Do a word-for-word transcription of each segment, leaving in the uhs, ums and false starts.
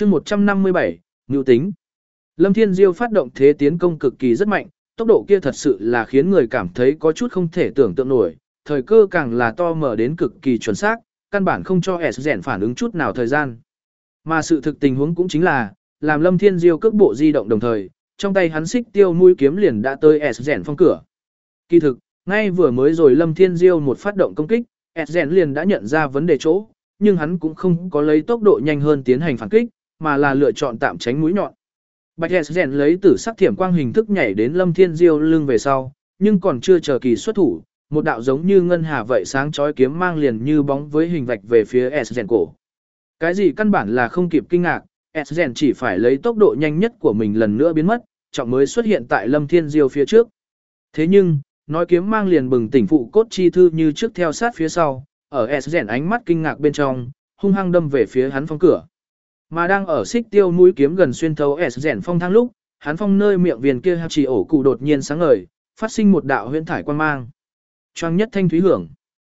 chương một trăm năm mươi bảy, Ngưu tính. Lâm Thiên Diêu phát động thế tiến công cực kỳ rất mạnh, tốc độ kia thật sự là khiến người cảm thấy có chút không thể tưởng tượng nổi, thời cơ càng là to mở đến cực kỳ chuẩn xác, căn bản không cho S rèn phản ứng chút nào thời gian. Mà sự thực tình huống cũng chính là, làm Lâm Thiên Diêu cước bộ di động đồng thời, trong tay hắn xích tiêu mũi kiếm liền đã tới S rèn phong cửa. Kỳ thực, ngay vừa mới rồi Lâm Thiên Diêu một phát động công kích, S rèn liền đã nhận ra vấn đề chỗ, nhưng hắn cũng không có lấy tốc độ nhanh hơn tiến hành phản kích, mà là lựa chọn tạm tránh mũi nhọn. Bạch S rèn lấy tử sắc thiểm quang hình thức nhảy đến Lâm Thiên Diêu lưng về sau, nhưng còn chưa chờ kỳ xuất thủ, một đạo giống như ngân hà vậy sáng chói kiếm mang liền như bóng với hình vạch về phía S rèn cổ. Cái gì căn bản là không kịp kinh ngạc, S rèn chỉ phải lấy tốc độ nhanh nhất của mình lần nữa biến mất, trọng mới xuất hiện tại Lâm Thiên Diêu phía trước. Thế nhưng, nói kiếm mang liền bừng tỉnh phụ cốt chi thư như trước theo sát phía sau, ở S rèn ánh mắt kinh ngạc bên trong, hung hăng đâm về phía hắn phong cửa. Mà đang ở xích tiêu mũi kiếm gần xuyên thấu S rèn phong thang lúc, hắn phong nơi miệng viền kia chỉ ổ cụ đột nhiên sáng ngời, phát sinh một đạo huyễn thải quang mang. Choang nhất thanh thúy hưởng.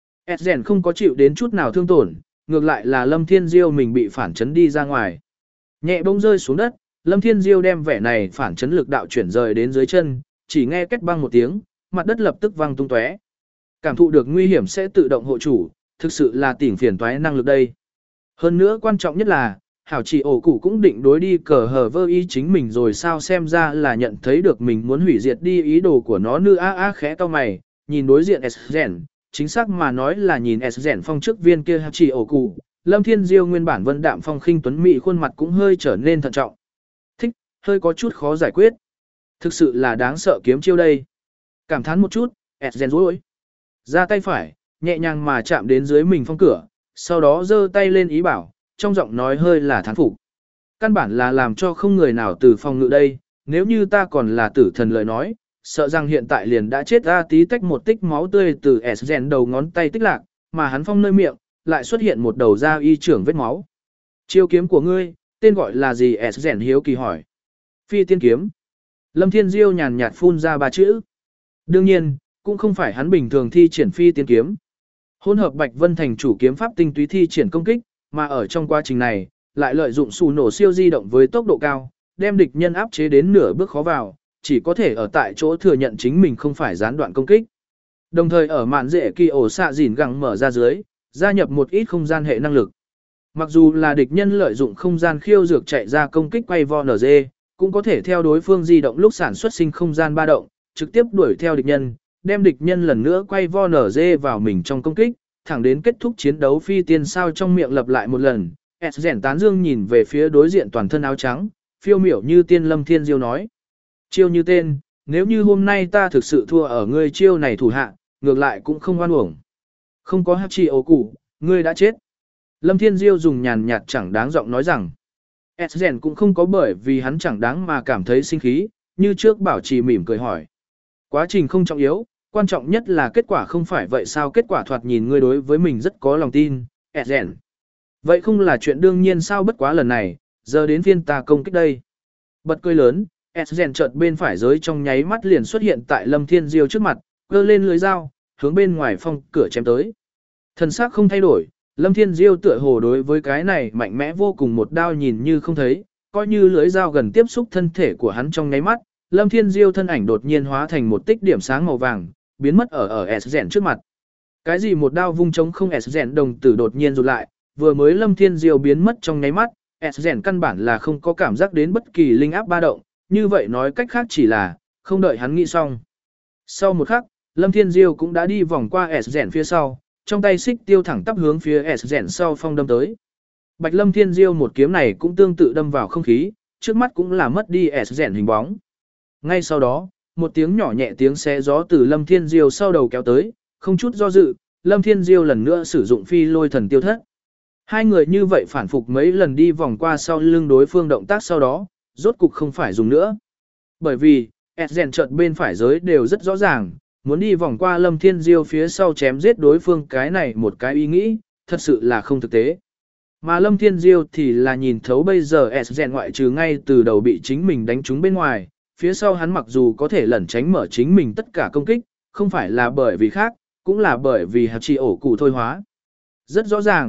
S rèn không có chịu đến chút nào thương tổn, ngược lại là Lâm Thiên Diêu mình bị phản chấn đi ra ngoài. Nhẹ bông rơi xuống đất, Lâm Thiên Diêu đem vẻ này phản chấn lực đạo chuyển rời đến dưới chân, chỉ nghe két băng một tiếng, mặt đất lập tức vang tung tóe. Cảm thụ được nguy hiểm sẽ tự động hộ chủ, thực sự là tỉnh phiền toái năng lực đây. Hơn nữa quan trọng nhất là, hảo chỉ ổ cụ cũng định đối đi cờ hờ vơ ý chính mình rồi sao, xem ra là nhận thấy được mình muốn hủy diệt đi ý đồ của nó. Nữ a a khẽ cau mày, nhìn đối diện S rèn, chính xác mà nói là nhìn S rèn phong trước viên kia hảo chỉ ổ cụ. Lâm Thiên Diêu nguyên bản vân đạm phong khinh tuấn mỹ khuôn mặt cũng hơi trở nên thận trọng. Thích, hơi có chút khó giải quyết. Thực sự là đáng sợ kiếm chiêu đây. Cảm thán một chút, S rèn rối ra tay phải, nhẹ nhàng mà chạm đến dưới mình phong cửa, sau đó giơ tay lên ý bảo, trong giọng nói hơi là thán phục. Căn bản là làm cho không người nào từ phòng ngự đây, nếu như ta còn là tử thần lời nói, sợ rằng hiện tại liền đã chết ra tí tách một tích máu tươi từ S rèn đầu ngón tay tích lạc, mà hắn phong nơi miệng, lại xuất hiện một đầu da y trưởng vết máu. Chiêu kiếm của ngươi, tên gọi là gì? S rèn hiếu kỳ hỏi. Phi tiên kiếm. Lâm Thiên Diêu nhàn nhạt phun ra ba chữ. Đương nhiên, cũng không phải hắn bình thường thi triển phi tiên kiếm. Hỗn hợp Bạch Vân Thành chủ kiếm pháp tinh túy thi triển công kích, mà ở trong quá trình này, lại lợi dụng sù nổ siêu di động với tốc độ cao, đem địch nhân áp chế đến nửa bước khó vào, chỉ có thể ở tại chỗ thừa nhận chính mình không phải gián đoạn công kích. Đồng thời ở mạn dễ kỳ ổ xạ dỉn gẳng mở ra dưới, gia nhập một ít không gian hệ năng lực. Mặc dù là địch nhân lợi dụng không gian khiêu dược chạy ra công kích quay vo nở dê, cũng có thể theo đối phương di động lúc sản xuất sinh không gian ba động, trực tiếp đuổi theo địch nhân, đem địch nhân lần nữa quay vo nở dê vào mình trong công kích, thẳng đến kết thúc chiến đấu. Phi tiên sao trong miệng lặp lại một lần. S rèn tán dương nhìn về phía đối diện toàn thân áo trắng, phiêu miểu như tiên Lâm Thiên Diêu nói. Chiêu như tên, nếu như hôm nay ta thực sự thua ở ngươi chiêu này thủ hạ, ngược lại cũng không oan uổng. Không có Hachi ổ cụ, ngươi đã chết. Lâm Thiên Diêu dùng nhàn nhạt chẳng đáng giọng nói rằng. S rèn cũng không có bởi vì hắn chẳng đáng mà cảm thấy sinh khí, như trước bảo trì mỉm cười hỏi. Quá trình không trọng yếu, quan trọng nhất là kết quả không phải vậy sao? Kết quả thoạt nhìn ngươi đối với mình rất có lòng tin, S rèn. Vậy không là chuyện đương nhiên sao? Bất quá lần này, giờ đến phiên ta công kích đây. Bật cười lớn, S rèn chợt bên phải giới trong nháy mắt liền xuất hiện tại Lâm Thiên Diêu trước mặt, cơ lên lưới dao, hướng bên ngoài phong cửa chém tới. Thần sắc không thay đổi, Lâm Thiên Diêu tựa hồ đối với cái này mạnh mẽ vô cùng một đao nhìn như không thấy, coi như lưới dao gần tiếp xúc thân thể của hắn trong nháy mắt, Lâm Thiên Diêu thân ảnh đột nhiên hóa thành một tích điểm sáng màu vàng, biến mất ở ở S rèn trước mặt. Cái gì một đao vung trống không? S rèn đồng tử đột nhiên rụt lại, vừa mới Lâm Thiên Diêu biến mất trong nháy mắt, S rèn căn bản là không có cảm giác đến bất kỳ linh áp ba động, như vậy nói cách khác chỉ là không đợi hắn nghĩ xong. Sau một khắc, Lâm Thiên Diêu cũng đã đi vòng qua S rèn phía sau, trong tay xích tiêu thẳng tắp hướng phía S rèn sau phong đâm tới. Bạch Lâm Thiên Diêu một kiếm này cũng tương tự đâm vào không khí, trước mắt cũng là mất đi S rèn hình bóng. Ngay sau đó, một tiếng nhỏ nhẹ tiếng xé gió từ Lâm Thiên Diêu sau đầu kéo tới, không chút do dự, Lâm Thiên Diêu lần nữa sử dụng phi lôi thần tiêu thất. Hai người như vậy phản phục mấy lần đi vòng qua sau lưng đối phương động tác sau đó, rốt cục không phải dùng nữa. Bởi vì, S rèn chợt bên phải giới đều rất rõ ràng, muốn đi vòng qua Lâm Thiên Diêu phía sau chém giết đối phương cái này một cái ý nghĩ, thật sự là không thực tế. Mà Lâm Thiên Diêu thì là nhìn thấu bây giờ S rèn ngoại trừ ngay từ đầu bị chính mình đánh trúng bên ngoài, phía sau hắn mặc dù có thể lẩn tránh mở chính mình tất cả công kích, không phải là bởi vì khác, cũng là bởi vì hạt trì ổ cụ thôi hóa. Rất rõ ràng,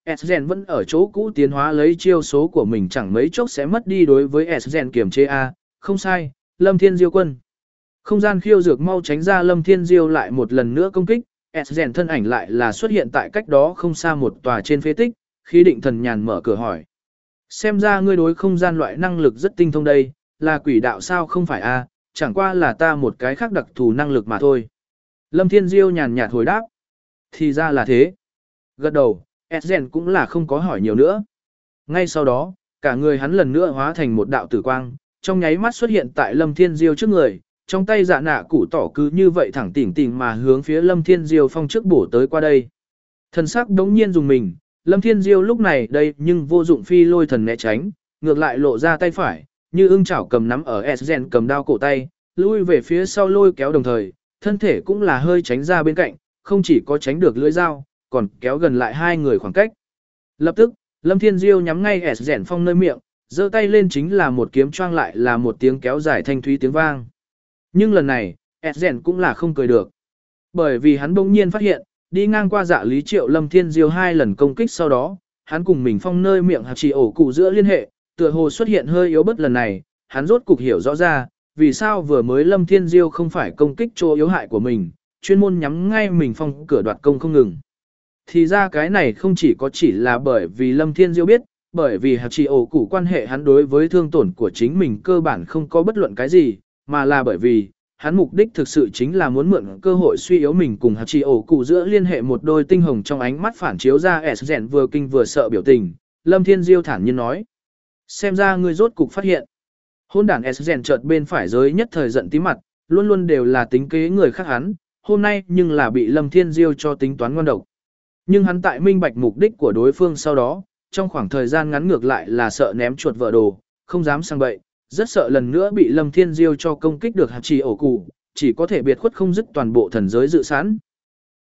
S-Gen vẫn ở chỗ cũ tiến hóa lấy chiêu số của mình chẳng mấy chốc sẽ mất đi đối với S-Gen kiểm chế A, không sai, Lâm Thiên Diêu quân. Không gian khiêu dược mau tránh ra Lâm Thiên Diêu lại một lần nữa công kích, S-Gen thân ảnh lại là xuất hiện tại cách đó không xa một tòa trên phế tích, khi định thần nhàn mở cửa hỏi. Xem ra ngươi đối không gian loại năng lực rất tinh thông đây, là quỷ đạo sao không phải A, chẳng qua là ta một cái khác đặc thù năng lực mà thôi. Lâm Thiên Diêu nhàn nhạt hồi đáp. Thì ra là thế. Gật đầu, S-Gen cũng là không có hỏi nhiều nữa. Ngay sau đó, cả người hắn lần nữa hóa thành một đạo tử quang, trong nháy mắt xuất hiện tại Lâm Thiên Diêu trước người, trong tay dạ nạ củ tỏ cứ như vậy thẳng tỉnh tỉnh mà hướng phía Lâm Thiên Diêu phong trước bổ tới qua đây. Thần sắc đống nhiên dùng mình, Lâm Thiên Diêu lúc này đây nhưng vô dụng phi lôi thần né tránh, ngược lại lộ ra tay phải, như ưng chảo cầm nắm ở S-Gen cầm đao cổ tay, lui về phía sau lôi kéo đồng thời, thân thể cũng là hơi tránh ra bên cạnh, không chỉ có tránh được lưỡi dao, còn kéo gần lại hai người khoảng cách. Lập tức, Lâm Thiên Diêu nhắm ngay S-Gen phong nơi miệng, giơ tay lên chính là một kiếm choang lại là một tiếng kéo dài thanh thúy tiếng vang. Nhưng lần này, S-Gen cũng là không cười được. Bởi vì hắn bỗng nhiên phát hiện, đi ngang qua dạ lý triệu Lâm Thiên Diêu hai lần công kích sau đó, hắn cùng mình phong nơi miệng hạt chỉ ổ cụ giữa liên hệ, tựa hồ xuất hiện hơi yếu bất lần này, hắn rốt cục hiểu rõ ra, vì sao vừa mới Lâm Thiên Diêu không phải công kích chỗ yếu hại của mình, chuyên môn nhắm ngay mình phong cửa đoạt công không ngừng. Thì ra cái này không chỉ có chỉ là bởi vì Lâm Thiên Diêu biết, bởi vì hạt chỉ ổ cụ quan hệ hắn đối với thương tổn của chính mình cơ bản không có bất luận cái gì, mà là bởi vì hắn mục đích thực sự chính là muốn mượn cơ hội suy yếu mình cùng hạt chỉ ổ cụ giữa liên hệ một đôi tinh hồng trong ánh mắt phản chiếu ra S-Gen vừa kinh vừa sợ biểu tình. Lâm Thiên Diêu thản nhiên nói, xem ra ngươi rốt cục phát hiện. Hôn đản S-Gen chợt bên phải giới nhất thời giận tí mặt, luôn luôn đều là tính kế người khác hắn, hôm nay nhưng là bị Lâm Thiên Diêu cho tính toán ngon độc. Nhưng hắn tại minh bạch mục đích của đối phương sau đó, trong khoảng thời gian ngắn ngược lại là sợ ném chuột vợ đồ, không dám sang bậy, rất sợ lần nữa bị Lâm Thiên Diêu cho công kích được hạt chỉ ổ cụ, chỉ có thể biệt khuất không dứt toàn bộ thần giới dự sẵn.